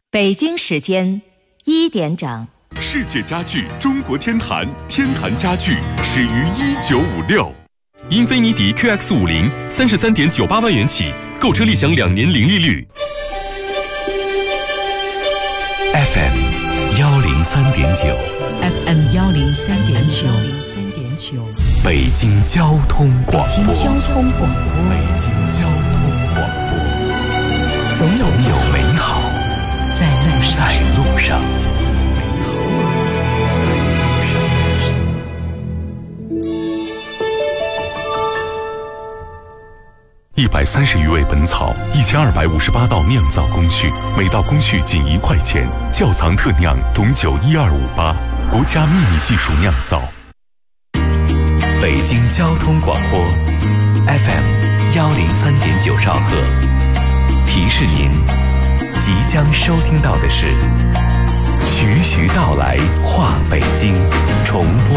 北京时间1点整。 世界家具中国天坛，天坛家具始于1956。英菲尼迪 QX50 33.98万元起，购车立享2年零利率。 FM 103.9 FM 103.9 北京交通广播。 北京交通广播。 北京交通广播。总有美好在路上。130余味本草，1258道酿造工序，每道工序仅1块钱。窖藏特酿董酒12588，国家秘密技术酿造。北京交通广播 FM 103.9兆赫，提示您即将收听到的是徐徐道来话北京重播。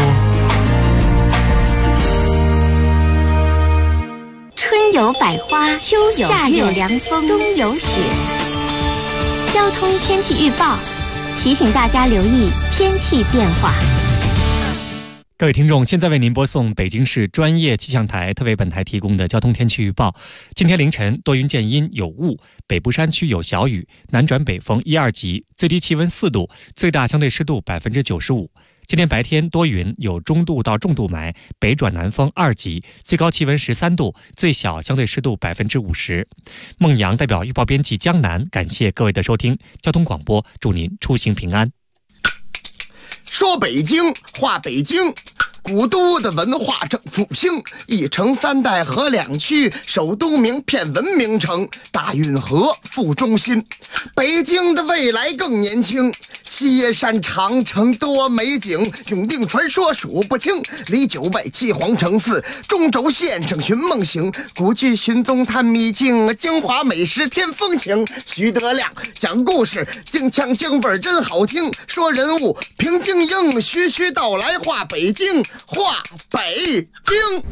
春有百花，秋有夏有凉风，冬有雪。交通天气预报提醒大家留意天气变化。 各位听众，现在为您播送北京市专业气象台特为本台提供的交通天气预报。今天凌晨多云见阴有雾，北部山区有小雨，南转北风1、2级，最低气温4度，最大相对湿度95%。今天白天多云，有中度到重度霾，北转南风2级，最高气温13度，最小相对湿度50%。孟阳代表预报编辑江南，感谢各位的收听。交通广播，祝您出行平安。 说北京话北京，古都的文化正复兴，1城3代河2区，首都名片文明城，大运河副中心。北京的未来更年轻，西山长城多美景，永定传说数不清，离9外7皇城4，中轴线上寻梦行，古剧寻踪探秘境，京华美食添风情。徐德亮讲故事，京腔京味真好听，说人物评京英，徐徐道来话北京，话北京。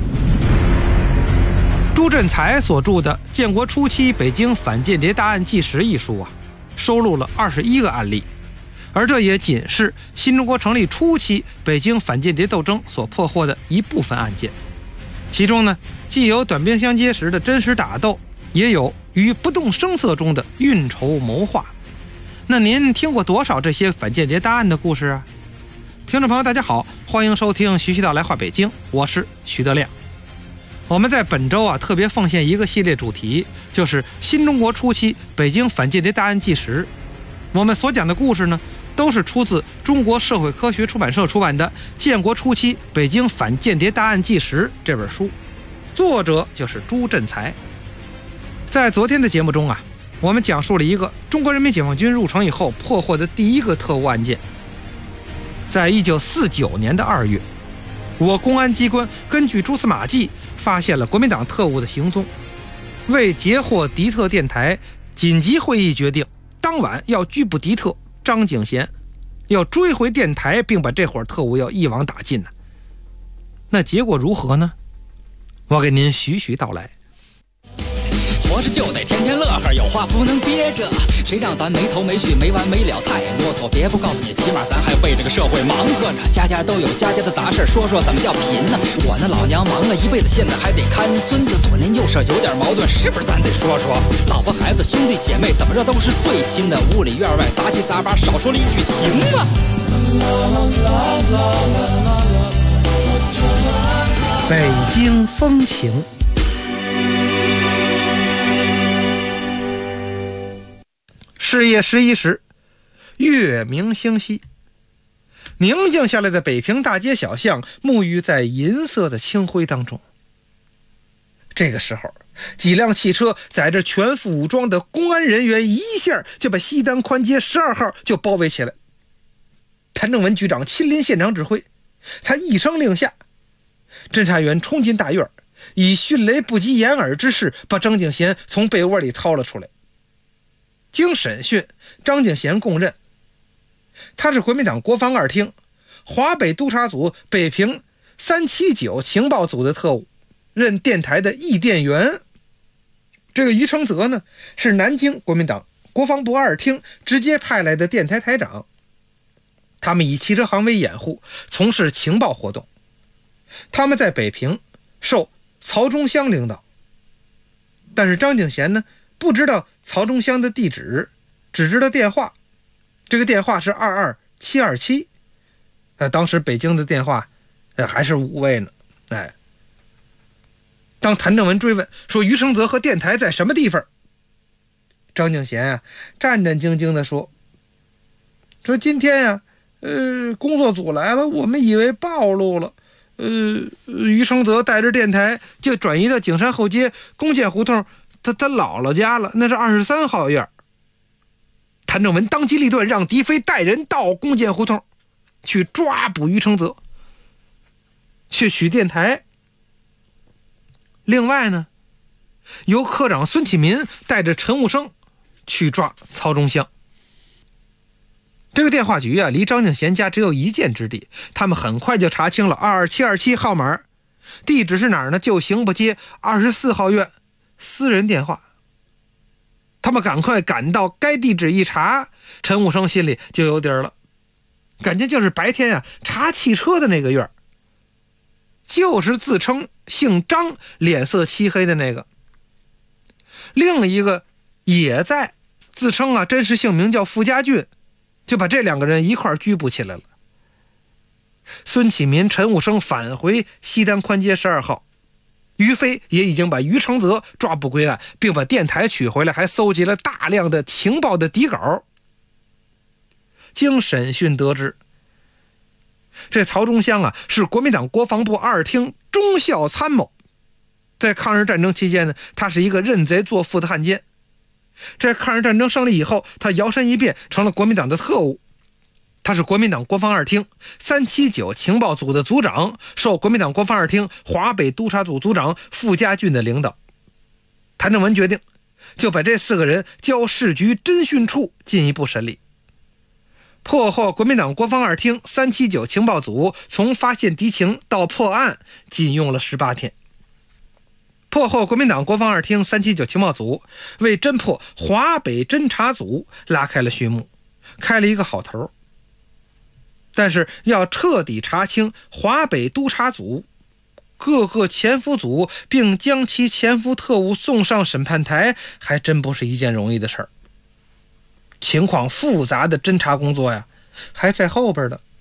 朱振才所著的《建国初期北京反间谍大案纪实》一书收录了21个案例，而这也仅是新中国成立初期北京反间谍斗争所破获的一部分案件。其中呢，既有短兵相接时的真实打斗，也有于不动声色中的运筹谋划。那您听过多少这些反间谍大案的故事啊？听众朋友大家好，欢迎收听徐徐道来话北京，我是徐德亮。我们在本周特别奉献一个系列主题，就是新中国初期北京反间谍大案纪实。我们所讲的故事呢，都是出自中国社会科学出版社出版的《建国初期北京反间谍大案纪实》这本书，作者就是朱振才。在昨天的节目中我们讲述了一个中国人民解放军入城以后破获的第一个特务案件。在1949年的2月，我公安机关根据蛛丝马迹发现了国民党特务的行踪，为截获敌特电台，紧急会议决定当晚要拘捕敌特张景贤，要追回电台，并把这伙特务要一网打尽。那结果如何呢？我给您徐徐道来。 活着就得天天乐呵，有话不能憋着，谁让咱没头没绪没完没了，太啰嗦。别不告诉你，起码咱还为这个社会忙活着，家家都有家家的杂事，说说怎么叫贫呢？我那老娘忙了一辈子，现在还得看孙子，左邻右舍有点矛盾，是不是咱得说说？老婆孩子兄弟姐妹怎么着都是最亲的，屋里院外杂七杂八，少说了一句行吗？ 北京风情。是夜11时，月明星稀，宁静下来的北平大街小巷沐浴在银色的清辉当中。这个时候，几辆汽车载着全副武装的公安人员，一下就把西单宽街12号就包围起来。谭正文局长亲临现场指挥，他一声令下，侦查员冲进大院，以迅雷不及掩耳之势把张景贤从被窝里掏了出来。经审讯，张景贤供认，他是国民党国防2厅华北督察组北平379情报组的特务，任电台的译电员。这个于承泽呢，是南京国民党国防部2厅直接派来的电台台长，他们以汽车行为掩护，从事情报活动。他们在北平受曹忠湘领导，但是张景贤呢，不知道曹忠湘的地址，只知道电话，这个电话是22727，当时北京的电话还是5位呢。当谭正文追问说余承泽和电台在什么地方，张景贤战战兢兢地说今天工作组来了，我们以为暴露了，余承泽带着电台就转移到景山后街弓箭胡同他姥姥家了，那是23号院。谭正文当机立断，让狄飞带人到弓箭胡同去抓捕余承泽，去取电台。另外呢，由科长孙启民带着陈武生去抓曹忠湘。这个电话局离张景贤家只有1箭之地，他们很快就查清了22727号码，地址是哪儿呢？就刑部街24号院私人电话。他们赶快赶到该地址一查，陈武生心里就有底儿了，感觉就是白天查汽车的那个院，就是自称姓张脸色漆黑的那个。另一个也在自称真实姓名叫傅家俊，就把这2个人一块拘捕起来了。孙启民、陈武生返回西单宽街12号，于飞也已经把余承泽抓捕归案，并把电台取回来，还搜集了大量的情报的底稿。经审讯得知，这曹忠湘是国民党国防部2厅中校参谋，在抗日战争期间呢，他是一个认贼作父的汉奸。在抗日战争胜利以后，他摇身一变成了国民党的特务。他是国民党国防2厅379情报组的组长，受国民党国防2厅华北督察组组长傅家俊的领导。谭正文决定就把这4个人交市局侦讯处进一步审理。破获国民党国防2厅379情报组从发现敌情到破案仅用了18天。破获国民党国防2厅379情报组为侦破华北侦察组拉开了序幕，开了一个好头。但是要彻底查清华北督察组各个潜伏组，并将其潜伏特务送上审判台，还真不是一件容易的事儿。情况复杂的侦查工作还在后边的。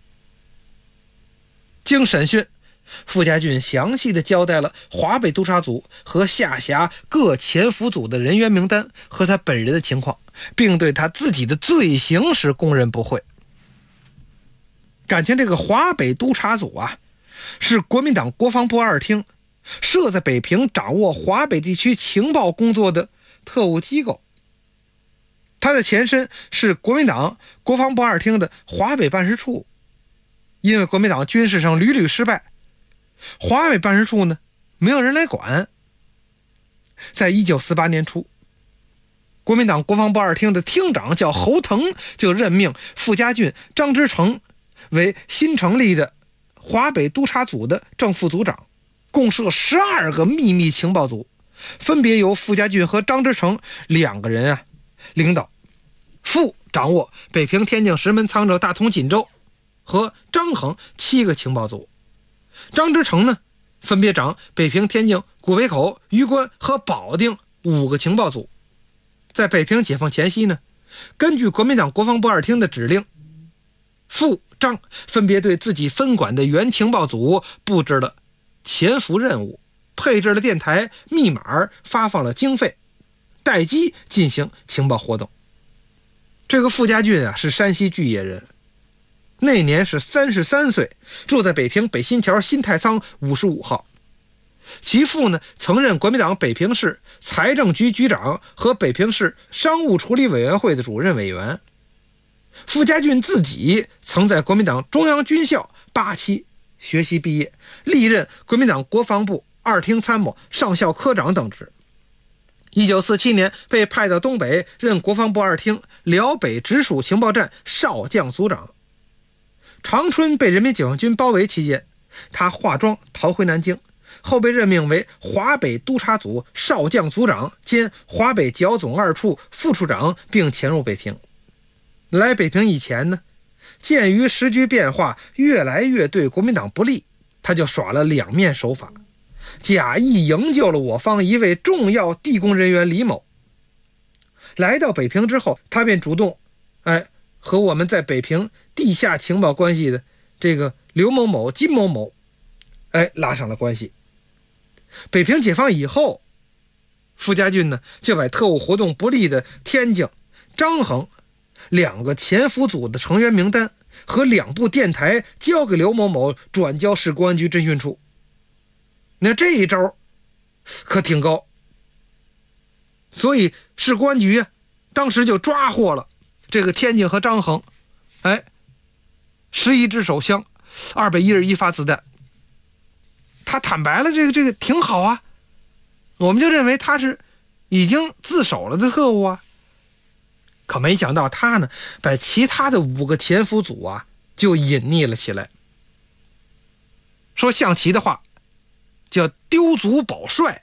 经审讯，傅家俊详细地交代了华北督察组和下辖各潜伏组的人员名单和他本人的情况，并对他自己的罪行是供认不讳。感情这个华北督察组是国民党国防部2厅设在北平，掌握华北地区情报工作的特务机构。它的前身是国民党国防部2厅的华北办事处，因为国民党军事上屡屡失败，华北办事处呢没有人来管。在1948年初，国民党国防部2厅的厅长叫侯腾，就任命傅家俊、张之成为新成立的华北督察组的正副组长，共设12个秘密情报组，分别由傅家俊和张之成2个人领导。傅掌握北平、天津、石门、沧州、大同、锦州和张衡7个情报组，张之成呢分别掌北平、天津、古北口、榆关和保定5个情报组。在北平解放前夕呢，根据国民党国防部2厅的指令，傅、张分别对自己分管的原情报组布置了潜伏任务，配置了电台、密码，发放了经费，待机进行情报活动。这个傅家俊是山西巨野人，那年是33岁，住在北平北新桥新太仓55号。其父呢曾任国民党北平市财政局局长和北平市商务处理委员会的主任委员。傅家俊自己曾在国民党中央军校8期学习毕业，历任国民党国防部2厅参谋、上校科长等职。1947年被派到东北，任国防部2厅辽北直属情报站少将组长。长春被人民解放军包围期间，他化妆逃回南京， 后被任命为华北督察组少将组长兼华北剿总2处副处长，并潜入北平。来北平以前呢，鉴于时局变化越来越对国民党不利，他就耍了两面手法，假意营救了我方一位重要地宫人员李某。来到北平之后，他便主动和我们在北平地下情报关系的这个刘某某、金某某拉上了关系。北平解放以后，傅家俊呢就把特务活动不利的天津、张衡2个潜伏组的成员名单和2部电台交给刘某某，转交市公安局侦讯处。那这一招可挺高，所以市公安局当时就抓获了这个天津和张衡11支手枪，211发子弹。他坦白了，这个挺好啊，我们就认为他是已经自首了的特务啊。可没想到他呢，把其他的5个潜伏组就隐匿了起来。说象棋的话叫丢卒保帅，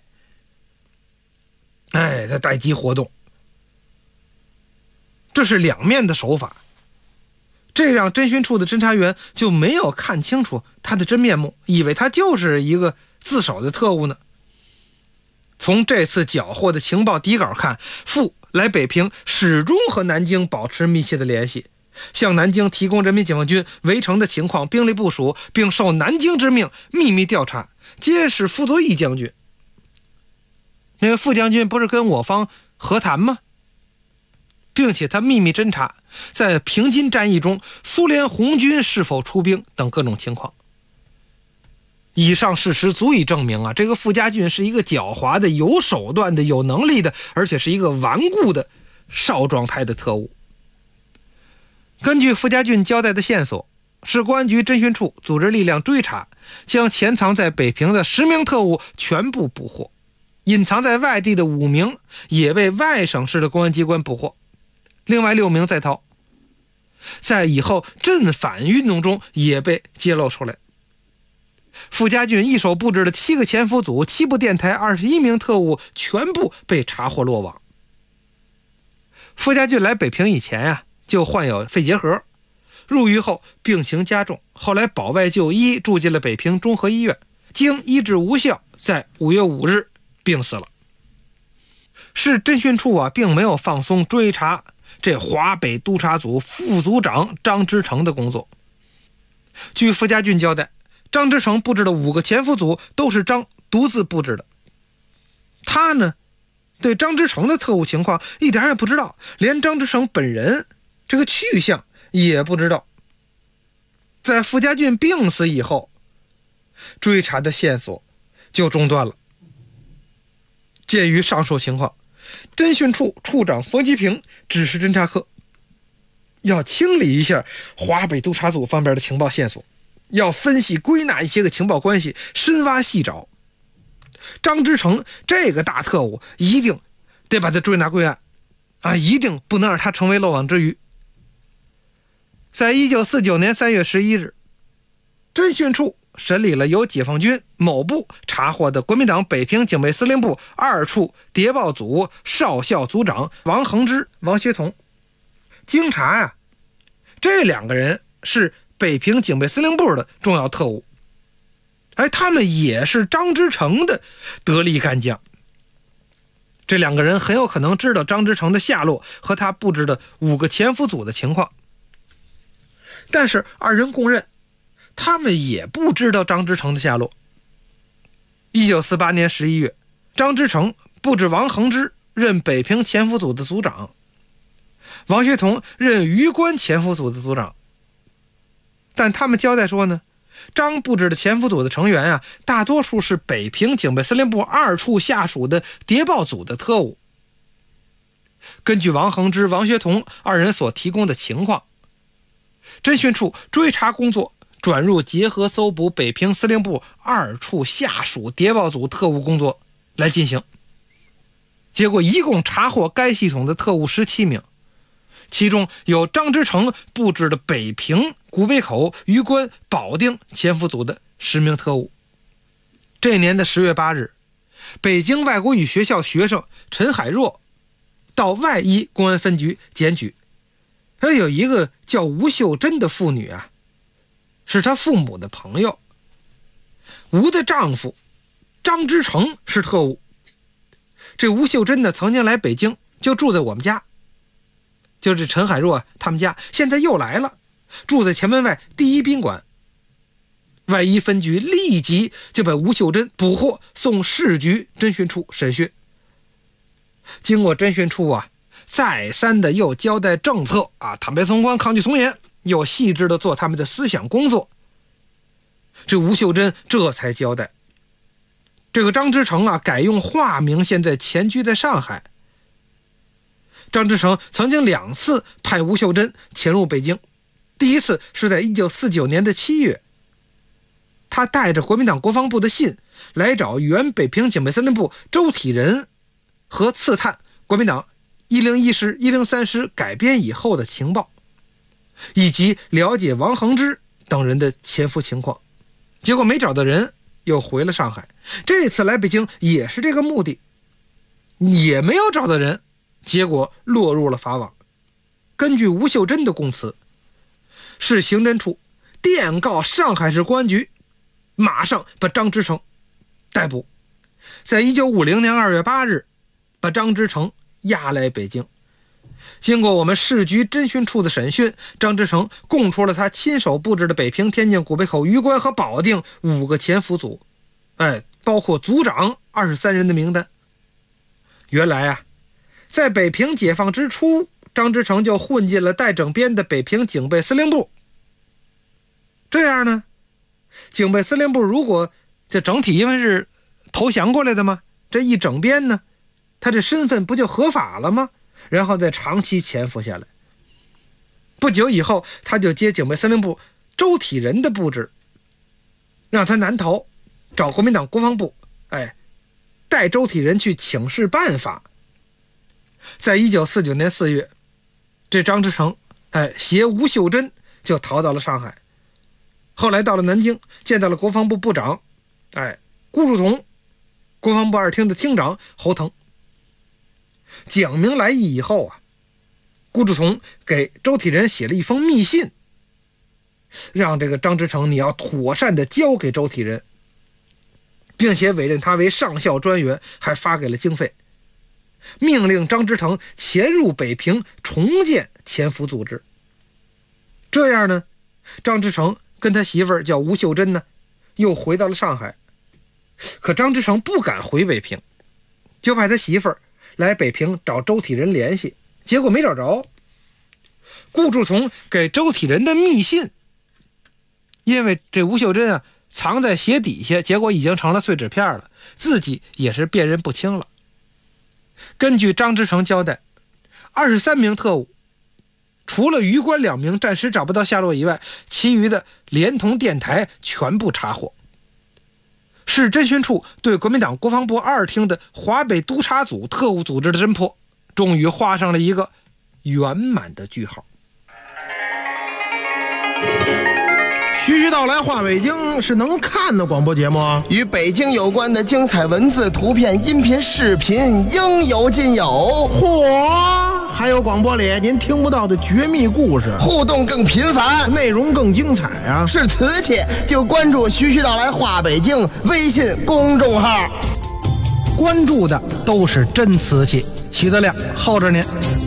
他待机活动，这是两面的手法。这让侦讯处的侦查员就没有看清楚他的真面目，以为他就是一个自首的特务呢。从这次缴获的情报底稿看，傅来北平始终和南京保持密切的联系，向南京提供人民解放军围城的情况、兵力部署，并受南京之命秘密调查，监视傅作义将军。那个傅将军不是跟我方和谈吗？并且他秘密侦查在平津战役中苏联红军是否出兵等各种情况。以上事实足以证明这个傅家俊是一个狡猾的、有手段的、有能力的，而且是一个顽固的少壮派的特务。根据傅家俊交代的线索，市公安局侦讯处组织力量追查，将潜藏在北平的10名特务全部捕获，隐藏在外地的5名也被外省市的公安机关捕获，另外6名在逃，在以后镇反运动中也被揭露出来。傅家俊一手布置的7个潜伏组、7部电台、21名特务全部被查获落网。傅家俊来北平以前就患有肺结核，入狱后病情加重，后来保外就医，住进了北平中和医院，经医治无效，在5月5日病死了。市侦讯处并没有放松追查这华北督察组副组长张之成的工作。据傅家俊交代，张之成布置的5个潜伏组都是张独自布置的。他呢，对张之成的特务情况一点也不知道，连张之成本人这个去向也不知道。在傅家俊病死以后，追查的线索就中断了。鉴于上述情况，侦讯处处长冯基平指示侦查科要清理一下华北督察组方面的情报线索，要分析归纳一些个情报关系，深挖细找。张之成这个大特务一定得把他追拿归案一定不能让他成为漏网之鱼。在1949年3月11日，侦讯处审理了由解放军某部查获的国民党北平警备司令部2处谍报组少校组长王恒之、王学同。经查这2个人是北平警备司令部的重要特务，他们也是张之成的得力干将。这2个人很有可能知道张之成的下落和他布置的5个潜伏组的情况，但是2人供认他们也不知道张之成的下落。1948年11月，张之成布置王恒之任北平潜伏组的组长，王学同任榆关潜伏组的组长。但他们交代说呢，张布置的潜伏组的成员大多数是北平警备司令部2处下属的谍报组的特务。根据王恒之、王学同2人所提供的情况，侦讯处追查工作转入结合搜捕北平司令部2处下属谍报组特务工作来进行。结果一共查获该系统的特务17名，其中有张之成布置的北平、古北口、榆关、保定潜伏组的10名特务。 这年的10月8日，北京外国语学校学生陈海若到外一公安分局检举，他有一个叫吴秀珍的妇女啊，是他父母的朋友。吴的丈夫张之成是特务，这吴秀珍呢曾经来北京，就住在我们家，就是这陈海若他们家，现在又来了，住在前门外第一宾馆。外一分局立即就把吴秀珍捕获，送市局侦讯处审讯。经过侦讯处啊，再三的又交代政策啊，坦白从宽，抗拒从严，又细致的做他们的思想工作。这吴秀珍这才交代，这个张之成啊，改用化名，现在潜居在上海。张之成曾经2次派吴秀珍潜入北京，第一次是在1949年的7月，他带着国民党国防部的信来找原北平警备司令部周体仁和刺探国民党101师、103师改编以后的情报，以及了解王恒之等人的潜伏情况。结果没找到人，又回了上海。这次来北京也是这个目的，也没有找到人，结果落入了法网。根据吴秀珍的供词，市刑侦处电告上海市公安局，马上把张之成逮捕。在1950年2月8日，把张之成押来北京。经过我们市局侦讯处的审讯，张之成供出了他亲手布置的北平、天津、古北口、榆关和保定5个潜伏组，包括组长23人的名单。原来啊，在北平解放之初，张之成就混进了带整编的北平警备司令部。这样呢，警备司令部如果这整体因为是投降过来的嘛，这一整编呢，他这身份不就合法了吗？然后再长期潜伏下来。不久以后，他就接警备司令部周体仁的布置，让他南逃，找国民党国防部，带周体仁去请示办法。在1949年4月，这张之成携吴秀珍就逃到了上海。后来到了南京，见到了国防部部长顾祝同，国防部2厅的厅长侯腾。讲明来意以后啊，顾祝同给周体仁写了一封密信，让这个张之成你要妥善的交给周体仁，并且委任他为上校专员，还发给了经费，命令张之成潜入北平，重建潜伏组织。这样呢，张之成跟他媳妇儿叫吴秀珍呢，又回到了上海。可张之成不敢回北平，就派他媳妇儿来北平找周体仁联系，结果没找着。顾祝同给周体仁的密信，因为这吴秀珍啊藏在鞋底下，结果已经成了碎纸片了，自己也是辨认不清了。根据张之成交代，23名特务，除了榆关2名暂时找不到下落以外，其余的连同电台全部查获。市侦讯处对国民党国防部2厅的华北督察组特务组织的侦破，终于画上了一个圆满的句号。 徐徐道来话北京是能看的广播节目， 与北京有关的精彩文字、图片、音频、视频应有尽有。 嚯，还有广播里您听不到的绝密故事， 互动更频繁， 内容更精彩啊！ 是瓷器就关注徐徐道来话北京微信公众号， 关注的都是真瓷器。徐德亮候着您。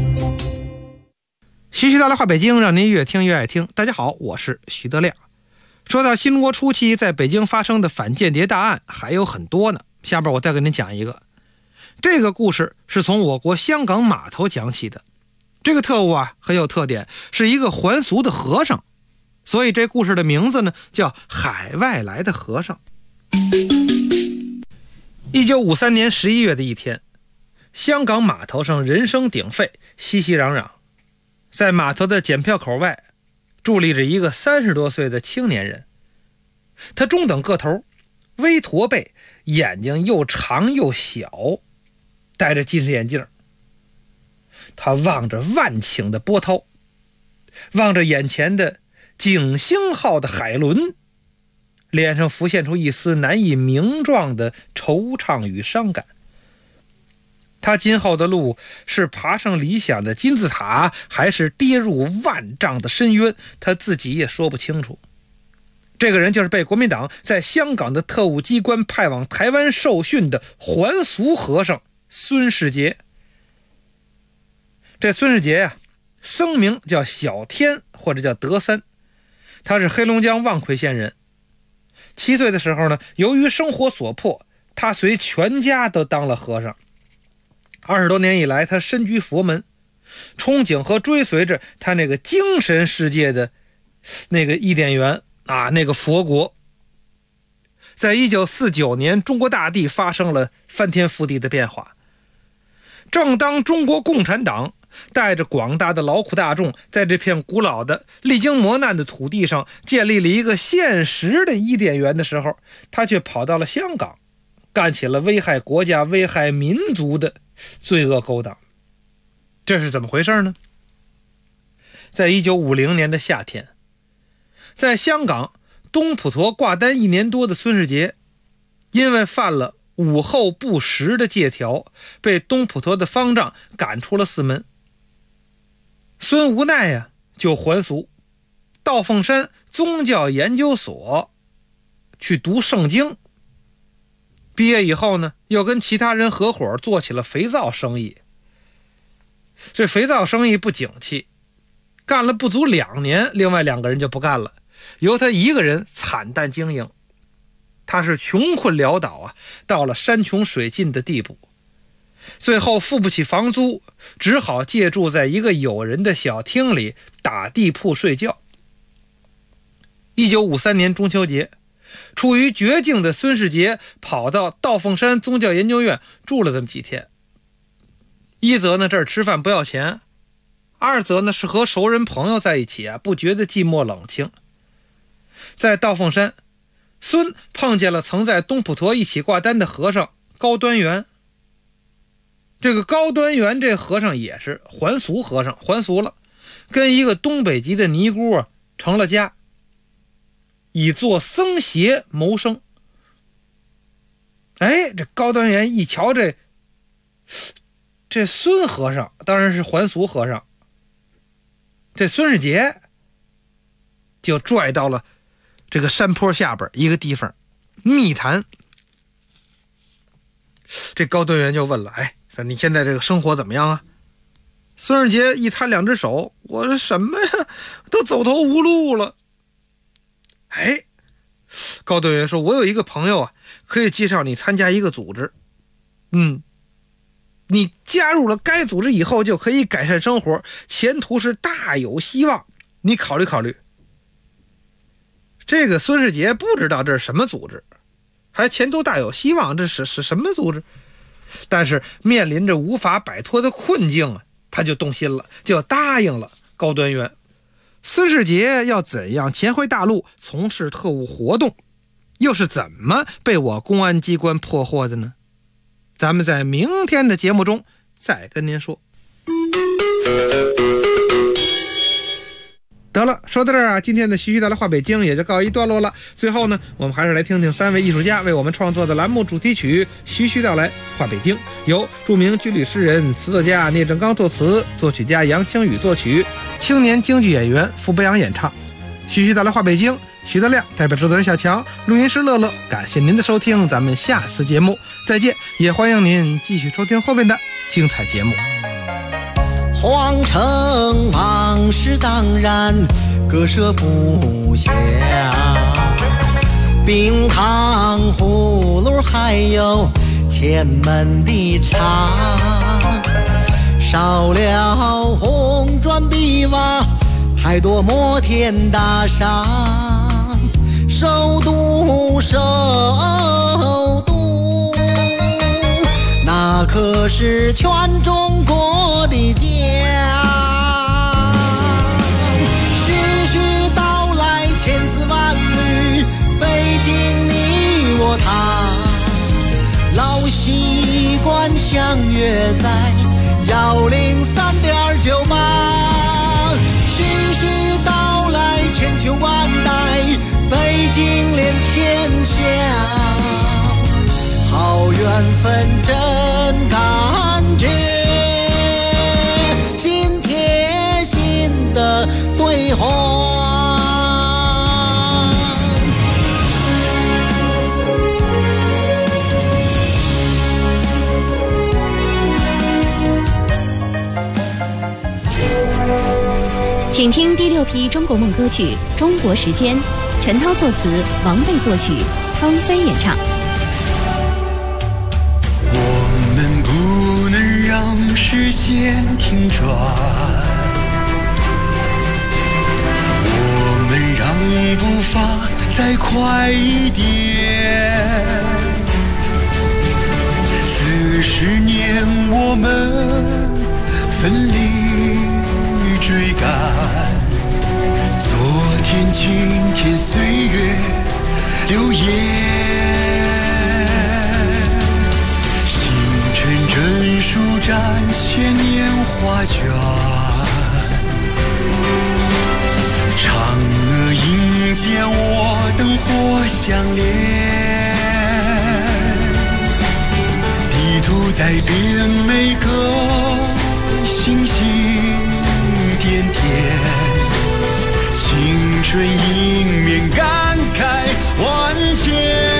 徐徐道来话北京，让您越听越爱听。大家好，我是徐德亮。说到新中国初期在北京发生的反间谍大案还有很多呢，下边我再给您讲一个。这个故事是从我国香港码头讲起的。这个特务啊很有特点，是一个还俗的和尚，所以这故事的名字呢叫海外来的和尚。1953年11月的一天，香港码头上人声鼎沸，熙熙攘攘。在码头的检票口外伫立着一个30多岁的青年人，他中等个头，微驼背，眼睛又长又小，戴着近视眼镜。他望着万顷的波涛，望着眼前的景星号的海轮， 脸上浮现出一丝难以名状的惆怅与伤感。他今后的路是爬上理想的金字塔，还是跌入万丈的深渊，他自己也说不清楚。这个人就是被国民党在香港的特务机关派往台湾受训的还俗和尚孙世杰。这孙世杰僧名叫小天或者叫德三，他是黑龙江望奎县人。7岁的时候呢，由于生活所迫，他随全家都当了和尚。20多年以来，他身居佛门，憧憬和追随着他那个精神世界的那个伊甸园那个佛国。在1949年，中国大地发生了翻天覆地的变化。正当中国共产党带着广大的劳苦大众在这片古老的历经磨难的土地上建立了一个现实的伊甸园的时候，他却跑到了香港，干起了危害国家危害民族的罪恶勾当。这是怎么回事呢？在1950年的夏天，在香港东普陀挂单1年多的孙世杰，因为犯了午后不食的戒条，被东普陀的方丈赶出了寺门。孙无奈就还俗，到凤山宗教研究所去读圣经。毕业以后呢，又跟其他人合伙做起了肥皂生意。这肥皂生意不景气，干了不足2年，另外2个人就不干了，由他一个人惨淡经营。他是穷困潦倒到了山穷水尽的地步，最后付不起房租，只好借住在一个友人的小厅里打地铺睡觉。1953年中秋节，处于绝境的孙世杰跑到道凤山宗教研究院住了这么几天。一则呢，这儿吃饭不要钱；二则呢，是和熟人朋友在一起不觉得寂寞冷清。在道凤山，孙碰见了曾在东普陀一起挂单的和尚高端元。这个高端元这和尚也是还俗和尚，还俗了，跟一个东北籍的尼姑成了家，以做僧鞋谋生。这高端元一瞧这孙和尚，当然是还俗和尚，这孙世杰就拽到了这个山坡下边一个地方密谈。这高端元就问了，说你现在这个生活怎么样啊？孙世杰一摊2只手，我说什么呀，都走投无路了。高端元说，我有一个朋友可以介绍你参加一个组织。你加入了该组织以后就可以改善生活，前途是大有希望，你考虑考虑。这个孙世杰不知道这是什么组织，还前途大有希望，这是什么组织？但是面临着无法摆脱的困境他就动心了，就答应了高端元。孙世杰要怎样潜回大陆从事特务活动，又是怎么被我公安机关破获的呢？咱们在明天的节目中再跟您说。得了，说到这儿今天的徐徐带来话北京也就告一段落了。最后呢，我们还是来听听3位艺术家为我们创作的栏目主题曲《徐徐道来话北京》，由著名军旅诗人、词作家聂正刚作词，作曲家杨清宇作曲，青年京剧演员傅博阳演唱。徐徐道来话北京，徐德亮代表制作人小强，录音师乐乐，感谢您的收听，咱们下次节目再见，也欢迎您继续收听后面的精彩节目。 皇城往事当然割舍不下，冰糖葫芦还有前门的茶，少了红砖碧瓦，太多摩天大厦，首都那可是全中国的家。徐徐道来千丝万缕，北京你我他，老习惯相约在103.98。徐徐道来千秋万代，北京连天分真感觉，心贴心的对话。 请听第6批中国梦歌曲《中国时间》，陈涛作词，王贝作曲，芳菲演唱。 我们不能让时间停转，我们让步伐再快一点。40年我们奋力追赶，昨天今天岁月流言，星辰真舒展千年画卷，嫦娥迎接我灯火相连，地图在变每个星星点点，青春迎面感慨万千。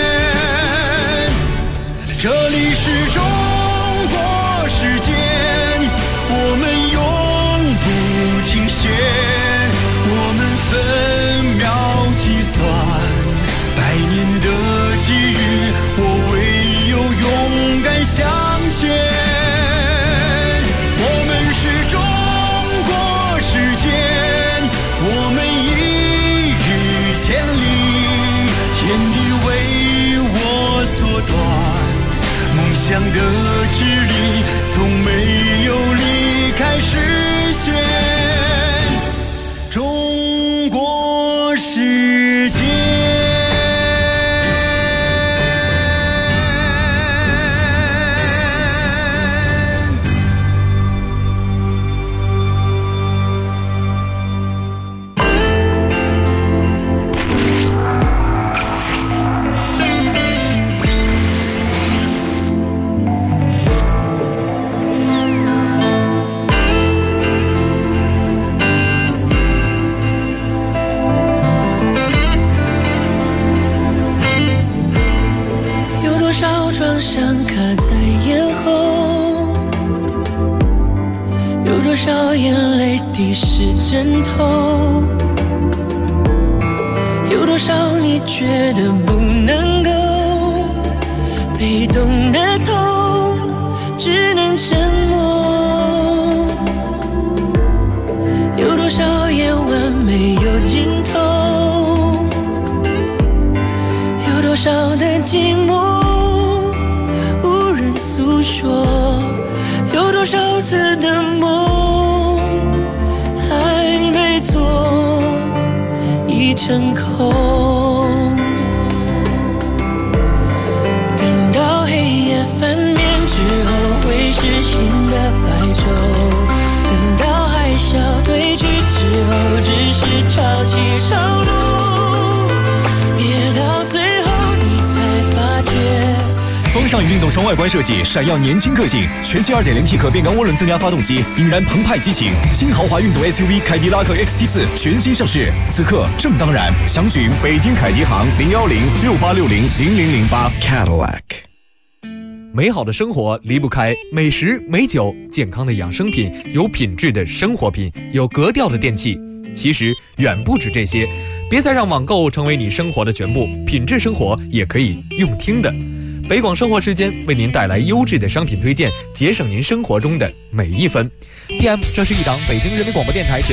这里是中国时间，我们永不停歇，我们分秒计算百年的机遇，我唯有勇敢向前。梦想的距离从没有离开视线，中国时间。 创伤卡在咽喉，有多少眼泪滴湿枕头，有多少你觉得不能够，被动的痛只能沉默，有多少夜晚没有尽头，有多少的寂寞诉说，有多少次的梦还没做已成空，等到黑夜翻面之后会是新的白昼，等到海啸退去之后只是潮起潮落，别到最后你才发觉。 风尚运动双外观设计，闪耀年轻个性。全新 2.0T 可变缸涡轮增压发动机，引燃澎湃激情。新豪华运动 SUV 凯迪拉克 XT4 全新上市，此刻正当然。详询北京凯迪行01068600008 Cadillac。 美好的生活离不开美食、美酒、健康的养生品、有品质的生活品、有格调的电器。其实远不止这些，别再让网购成为你生活的全部，品质生活也可以用听的。北广生活时间为您带来优质的商品推荐，节省您生活中的每一分。PM， 这是一档北京人民广播电台